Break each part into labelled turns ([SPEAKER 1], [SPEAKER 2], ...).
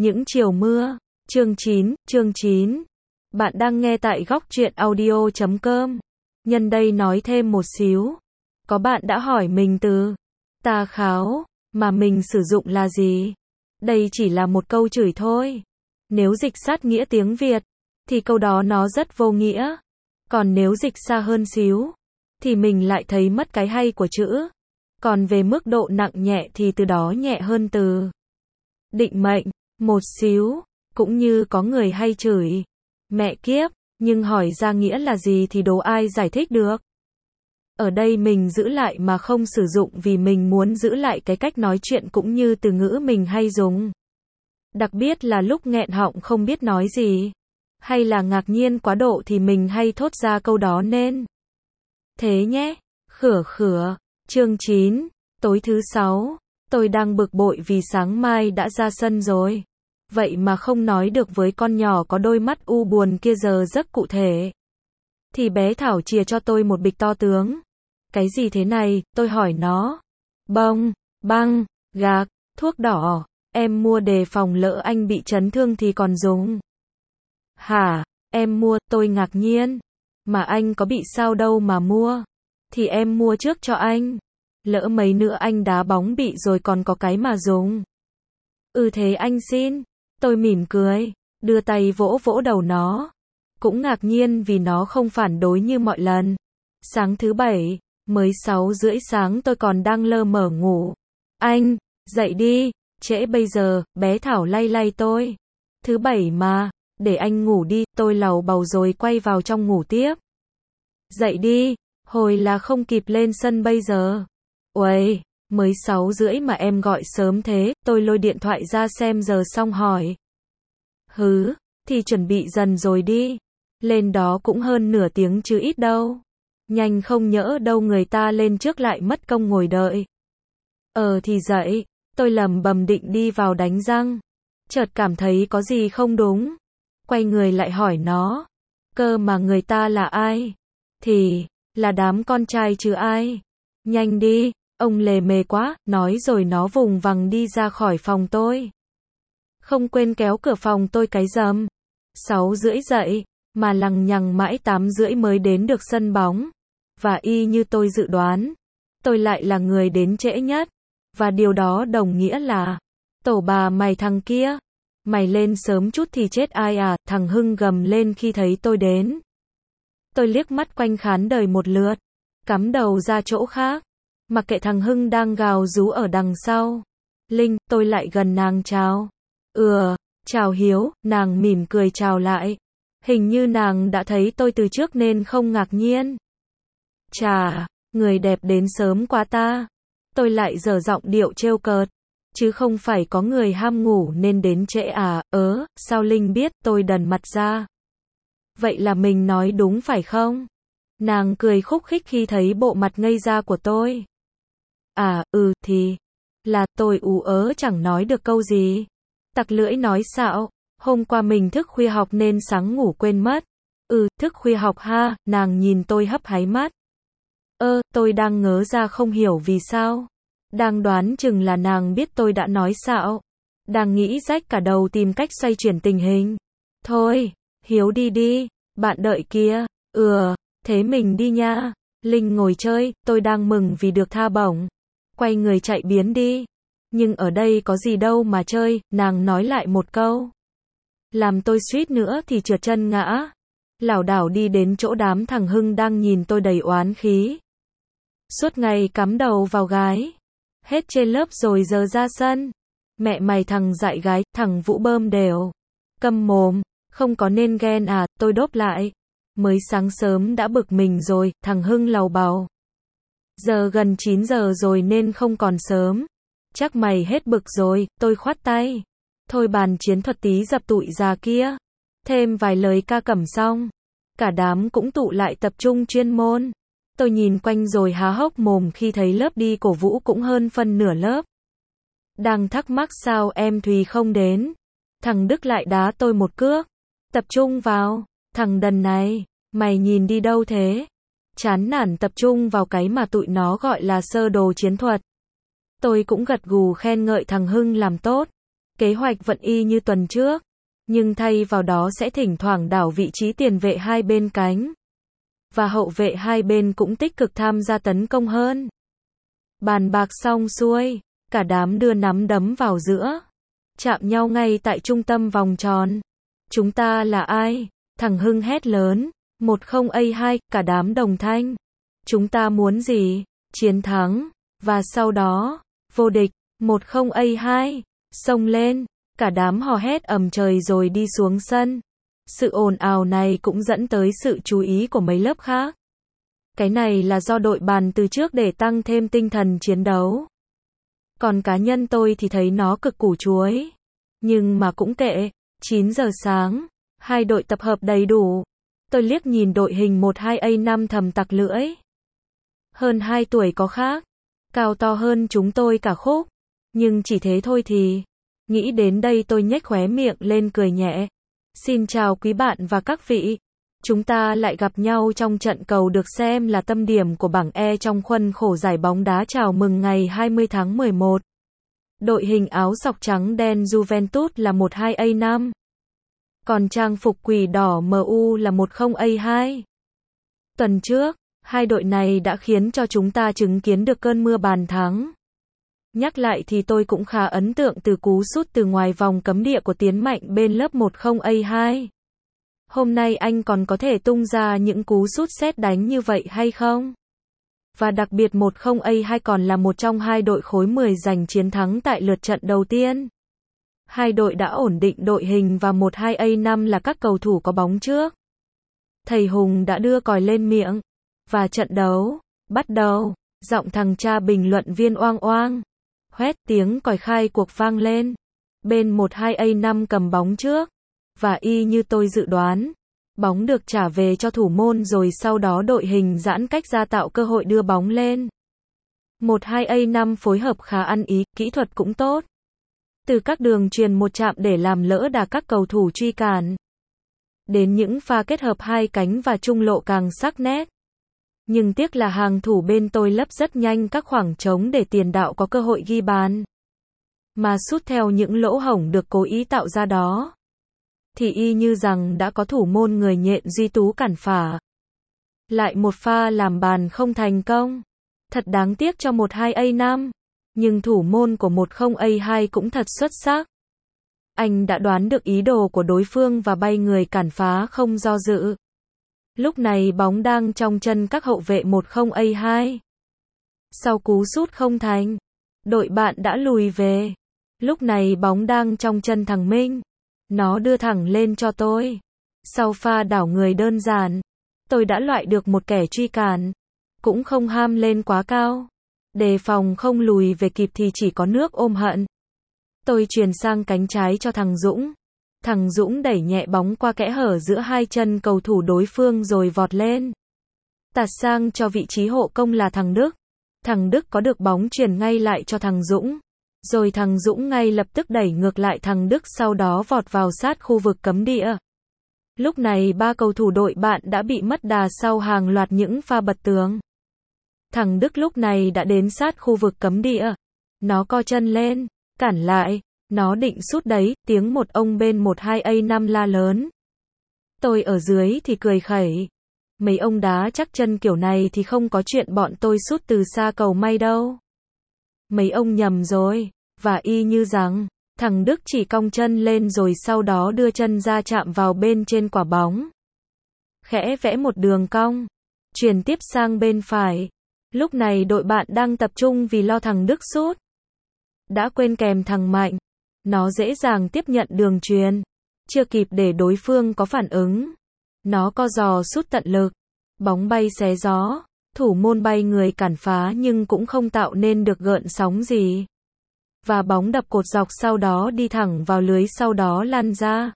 [SPEAKER 1] Những chiều mưa. Chương 9. Bạn đang nghe tại góc truyện audio.com. Nhân đây nói thêm một xíu. Có bạn đã hỏi mình từ tà kháo mà mình sử dụng là gì? Đây chỉ là một câu chửi thôi. Nếu dịch sát nghĩa tiếng Việt thì câu đó nó rất vô nghĩa. Còn nếu dịch xa hơn xíu thì mình lại thấy mất cái hay của chữ. Còn về mức độ nặng nhẹ thì từ đó nhẹ hơn từ định mệnh một xíu. Cũng như có người hay chửi mẹ kiếp, nhưng hỏi ra nghĩa là gì thì đố ai giải thích được. Ở đây mình giữ lại mà không sử dụng vì mình muốn giữ lại cái cách nói chuyện cũng như từ ngữ mình hay dùng. Đặc biệt là lúc nghẹn họng không biết nói gì, hay là ngạc nhiên quá độ thì mình hay thốt ra câu đó nên thế nhé. Khửa. Chương 9. Tối thứ 6. Tôi đang bực bội vì sáng mai đã ra sân rồi. Vậy mà không nói được với con nhỏ có đôi mắt u buồn kia giờ rất cụ thể. Thì bé Thảo chìa cho tôi một bịch to tướng. Cái gì thế này, tôi hỏi nó. Bông, băng, gạc, thuốc đỏ. Em mua đề phòng lỡ anh bị chấn thương thì còn dùng. Hả, em mua, tôi ngạc nhiên. Mà anh có bị sao đâu mà mua. Thì em mua trước cho anh. Lỡ mấy nữa anh đá bóng bị rồi còn có cái mà dùng. Thế anh xin. Tôi mỉm cười, đưa tay vỗ vỗ đầu nó. Cũng ngạc nhiên vì nó không phản đối như mọi lần. Sáng thứ Bảy, mới 6:30 sáng tôi còn đang lơ mơ ngủ. Anh, dậy đi, trễ bây giờ, bé Thảo lay lay tôi. Thứ Bảy mà, để anh ngủ đi, tôi lầu bầu rồi quay vào trong ngủ tiếp. Dậy đi, hồi là không kịp lên sân bây giờ. Uầy, mới 6:30 mà em gọi sớm thế, tôi lôi điện thoại ra xem giờ xong hỏi. Thì chuẩn bị dần rồi đi. Lên đó cũng hơn nửa tiếng chứ ít đâu. Nhanh không nhỡ đâu người ta lên trước lại mất công ngồi đợi. Thì dậy, tôi lẩm bẩm định đi vào đánh răng. Chợt cảm thấy có gì không đúng. Quay người lại hỏi nó. Cơ mà người ta là ai? Thì, là đám con trai chứ ai? Nhanh đi, ông lề mề quá, nói rồi nó vùng vằng đi ra khỏi phòng tôi. Không quên kéo cửa phòng tôi cái rầm. 6:30 dậy, mà lằng nhằng mãi 8:30 mới đến được sân bóng. Và y như tôi dự đoán, tôi lại là người đến trễ nhất. Và điều đó đồng nghĩa là, tổ bà mày thằng kia, mày lên sớm chút thì chết ai à, thằng Hưng gầm lên khi thấy tôi đến. Tôi liếc mắt quanh khán đời một lượt, cắm đầu ra chỗ khác, mặc kệ thằng Hưng đang gào rú ở đằng sau. Linh, tôi lại gần nàng chào. Chào Hiếu, nàng mỉm cười chào lại. Hình như nàng đã thấy tôi từ trước nên không ngạc nhiên. Chà, người đẹp đến sớm quá ta. Tôi lại dở giọng điệu trêu cợt. Chứ không phải có người ham ngủ nên đến trễ à, sao Linh biết, tôi đần mặt ra. Vậy là mình nói đúng phải không? Nàng cười khúc khích khi thấy bộ mặt ngây ra của tôi. Thì là tôi chẳng nói được câu gì. Tặc lưỡi nói xạo, hôm qua mình thức khuya học nên sáng ngủ quên mất. Thức khuya học ha, nàng nhìn tôi hấp háy mắt. Tôi đang ngớ ra không hiểu vì sao. Đang đoán chừng là nàng biết tôi đã nói xạo. Đang nghĩ rách cả đầu tìm cách xoay chuyển tình hình. Thôi, Hiếu đi, bạn đợi kia. Thế mình đi nha. Linh ngồi chơi, tôi đang mừng vì được tha bổng. Quay người chạy biến đi. Nhưng ở đây có gì đâu mà chơi, nàng nói lại một câu. Làm tôi suýt nữa thì trượt chân ngã. Lảo đảo đi đến chỗ đám thằng Hưng đang nhìn tôi đầy oán khí. Suốt ngày cắm đầu vào gái. Hết trên lớp rồi giờ ra sân. Mẹ mày thằng dại gái, thằng Vũ bơm đều. Câm mồm, không có nên ghen à, tôi đốp lại. Mới sáng sớm đã bực mình rồi, thằng Hưng lầu bầu. Giờ gần 9 giờ rồi nên không còn sớm. Chắc mày hết bực rồi, tôi khoát tay. Thôi bàn chiến thuật tí dập tụi già kia. Thêm vài lời ca cẩm xong. Cả đám cũng tụ lại tập trung chuyên môn. Tôi nhìn quanh rồi há hốc mồm khi thấy lớp đi cổ vũ cũng hơn phân nửa lớp. Đang thắc mắc sao em Thùy không đến. Thằng Đức lại đá tôi một cước. Tập trung vào. Thằng đần này, mày nhìn đi đâu thế? Chán nản tập trung vào cái mà tụi nó gọi là sơ đồ chiến thuật. Tôi cũng gật gù khen ngợi thằng Hưng làm tốt. Kế hoạch vẫn y như tuần trước, nhưng thay vào đó sẽ thỉnh thoảng đảo vị trí tiền vệ hai bên cánh. Và hậu vệ hai bên cũng tích cực tham gia tấn công hơn. Bàn bạc xong xuôi, cả đám đưa nắm đấm vào giữa. Chạm nhau ngay tại trung tâm vòng tròn. Chúng ta là ai? Thằng Hưng hét lớn. 10A2, cả đám đồng thanh. Chúng ta muốn gì? Chiến thắng. Và sau đó, vô địch. 10A2. Xông lên. Cả đám hò hét ầm trời rồi đi xuống sân. Sự ồn ào này cũng dẫn tới sự chú ý của mấy lớp khác. Cái này là do đội bàn từ trước để tăng thêm tinh thần chiến đấu. Còn cá nhân tôi thì thấy nó cực củ chuối. Nhưng mà cũng kệ, 9 giờ sáng, hai đội tập hợp đầy đủ. Tôi liếc nhìn đội hình 12A5 thầm tặc lưỡi. Hơn 2 tuổi có khác, cao to hơn chúng tôi cả khúc. Nhưng chỉ thế thôi thì, nghĩ đến đây tôi nhếch khóe miệng lên cười nhẹ. Xin chào quý bạn và các vị. Chúng ta lại gặp nhau trong trận cầu được xem là tâm điểm của bảng E trong khuôn khổ giải bóng đá chào mừng ngày 20 tháng 11. Đội hình áo sọc trắng đen Juventus là 12A5. Còn trang phục quỷ đỏ MU là 10A2. Tuần trước, hai đội này đã khiến cho chúng ta chứng kiến được cơn mưa bàn thắng. Nhắc lại thì tôi cũng khá ấn tượng từ cú sút từ ngoài vòng cấm địa của Tiến Mạnh bên lớp 10A2. Hôm nay anh còn có thể tung ra những cú sút sét đánh như vậy hay không? Và đặc biệt 10A2 còn là một trong hai đội khối 10 giành chiến thắng tại lượt trận đầu tiên. Hai đội đã ổn định đội hình và 12A5 là các cầu thủ có bóng trước. Thầy Hùng đã đưa còi lên miệng. Và trận đấu bắt đầu. Giọng thằng cha bình luận viên oang oang. Hoét, tiếng còi khai cuộc vang lên. Bên 12A5 cầm bóng trước. Và y như tôi dự đoán, bóng được trả về cho thủ môn rồi sau đó đội hình giãn cách ra tạo cơ hội đưa bóng lên. 12A5 phối hợp khá ăn ý, kỹ thuật cũng tốt. Từ các đường truyền một chạm để làm lỡ đà các cầu thủ truy cản. Đến những pha kết hợp hai cánh và trung lộ càng sắc nét. Nhưng tiếc là hàng thủ bên tôi lấp rất nhanh các khoảng trống để tiền đạo có cơ hội ghi bàn. Mà sút theo những lỗ hổng được cố ý tạo ra đó. Thì y như rằng đã có thủ môn người nhện Duy Tú cản phả. Lại một pha làm bàn không thành công. Thật đáng tiếc cho 12A5. Nhưng thủ môn của 10A2 cũng thật xuất sắc. Anh đã đoán được ý đồ của đối phương và bay người cản phá không do dự. Lúc này bóng đang trong chân các hậu vệ 10A2. Sau cú sút không thành, đội bạn đã lùi về. Lúc này bóng đang trong chân thằng Minh. Nó đưa thẳng lên cho tôi. Sau pha đảo người đơn giản, tôi đã loại được một kẻ truy cản. Cũng không ham lên quá cao. Đề phòng không lùi về kịp thì chỉ có nước ôm hận. Tôi chuyền sang cánh trái cho thằng Dũng. Thằng Dũng đẩy nhẹ bóng qua kẽ hở giữa hai chân cầu thủ đối phương rồi vọt lên. Tạt sang cho vị trí hộ công là thằng Đức. Thằng Đức có được bóng chuyển ngay lại cho thằng Dũng. Rồi thằng Dũng ngay lập tức đẩy ngược lại thằng Đức sau đó vọt vào sát khu vực cấm địa. Lúc này ba cầu thủ đội bạn đã bị mất đà sau hàng loạt những pha bật tường. Thằng Đức lúc này đã đến sát khu vực cấm địa. Nó co chân lên, cản lại. Nó định sút đấy, tiếng một ông bên 12A5 la lớn. Tôi ở dưới thì cười khẩy. Mấy ông đá chắc chân kiểu này thì không có chuyện bọn tôi sút từ xa cầu may đâu. Mấy ông nhầm rồi. Và y như rằng, thằng Đức chỉ cong chân lên rồi sau đó đưa chân ra chạm vào bên trên quả bóng. Khẽ vẽ một đường cong. Chuyền tiếp sang bên phải. Lúc này đội bạn đang tập trung vì lo thằng Đức sút. Đã quên kèm thằng Mạnh. Nó dễ dàng tiếp nhận đường chuyền. Chưa kịp để đối phương có phản ứng. Nó co giò sút tận lực. Bóng bay xé gió. Thủ môn bay người cản phá nhưng cũng không tạo nên được gợn sóng gì. Và bóng đập cột dọc sau đó đi thẳng vào lưới sau đó lăn ra.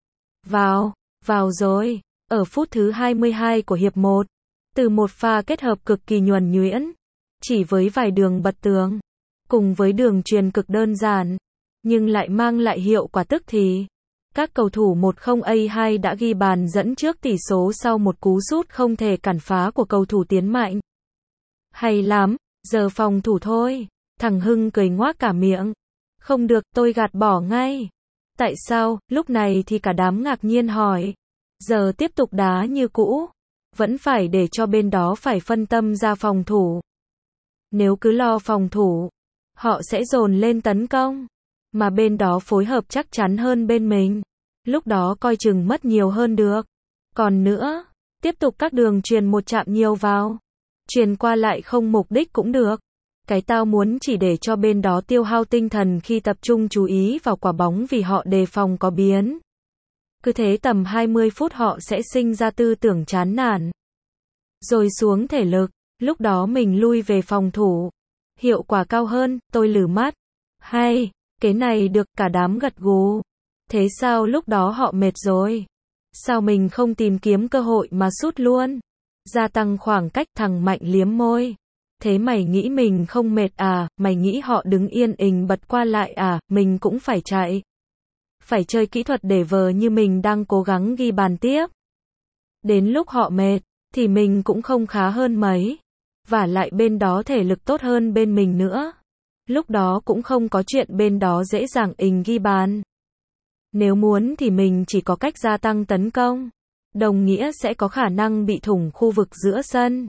[SPEAKER 1] Vào rồi. Ở phút thứ 22 của hiệp 1. Từ một pha kết hợp cực kỳ nhuần nhuyễn. Chỉ với vài đường bật tường. Cùng với đường truyền cực đơn giản. Nhưng lại mang lại hiệu quả tức thì. Các cầu thủ 10A2 đã ghi bàn dẫn trước tỷ số sau một cú sút không thể cản phá của cầu thủ Tiến Mạnh. Hay lắm, giờ phòng thủ thôi. Thằng Hưng cười ngoác cả miệng. Không được, tôi gạt bỏ ngay. Tại sao? Lúc này thì cả đám ngạc nhiên hỏi. Giờ tiếp tục đá như cũ. Vẫn phải để cho bên đó phải phân tâm ra phòng thủ. Nếu cứ lo phòng thủ, họ sẽ dồn lên tấn công. Mà bên đó phối hợp chắc chắn hơn bên mình. Lúc đó coi chừng mất nhiều hơn được. Còn nữa, tiếp tục các đường truyền một chạm nhiều vào. Truyền qua lại không mục đích cũng được. Cái tao muốn chỉ để cho bên đó tiêu hao tinh thần khi tập trung chú ý vào quả bóng vì họ đề phòng có biến. Cứ thế tầm 20 phút họ sẽ sinh ra tư tưởng chán nản. Rồi xuống thể lực, lúc đó mình lui về phòng thủ. Hiệu quả cao hơn, tôi lử mắt. Hay, cái này được, cả đám gật gù. Thế sao lúc đó họ mệt rồi? Sao mình không tìm kiếm cơ hội mà sút luôn? Gia tăng khoảng cách, thằng Mạnh liếm môi. Thế mày nghĩ mình không mệt à? Mày nghĩ họ đứng yên ình bật qua lại à? Mình cũng phải chạy. Phải chơi kỹ thuật để vờ như mình đang cố gắng ghi bàn tiếp. Đến lúc họ mệt, thì mình cũng không khá hơn mấy. Vả lại bên đó thể lực tốt hơn bên mình nữa. Lúc đó cũng không có chuyện bên đó dễ dàng ình ghi bàn. Nếu muốn thì mình chỉ có cách gia tăng tấn công. Đồng nghĩa sẽ có khả năng bị thủng khu vực giữa sân.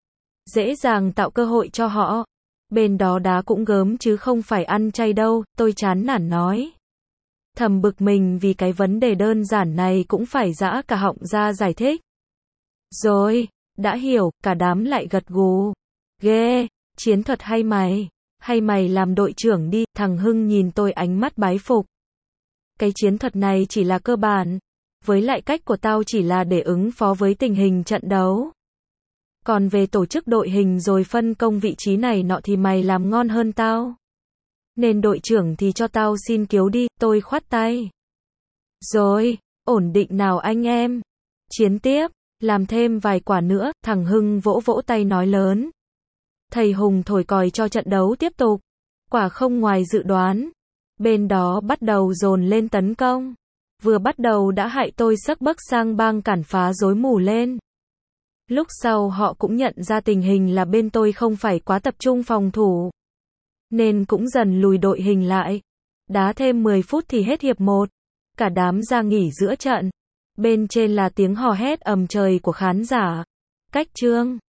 [SPEAKER 1] Dễ dàng tạo cơ hội cho họ. Bên đó đá cũng gớm chứ không phải ăn chay đâu, tôi chán nản nói. Thầm bực mình vì cái vấn đề đơn giản này cũng phải giã cả họng ra giải thích. Rồi, đã hiểu, cả đám lại gật gù. Ghê, chiến thuật hay mày làm đội trưởng đi, thằng Hưng nhìn tôi ánh mắt bái phục. Cái chiến thuật này chỉ là cơ bản, với lại cách của tao chỉ là để ứng phó với tình hình trận đấu. Còn về tổ chức đội hình rồi phân công vị trí này nọ thì mày làm ngon hơn tao. Nên đội trưởng thì cho tao xin kiếu đi, tôi khoát tay. Rồi, ổn định nào anh em. Chiến tiếp, làm thêm vài quả nữa, thằng Hưng vỗ vỗ tay nói lớn. Thầy Hùng thổi còi cho trận đấu tiếp tục. Quả không ngoài dự đoán. Bên đó bắt đầu dồn lên tấn công. Vừa bắt đầu đã hại tôi sấc bấc sang bang cản phá rối mù lên. Lúc sau họ cũng nhận ra tình hình là bên tôi không phải quá tập trung phòng thủ. Nên cũng dần lùi đội hình lại. Đá thêm 10 phút thì hết hiệp 1. Cả đám ra nghỉ giữa trận. Bên trên là tiếng hò hét ầm trời của khán giả. Cách chương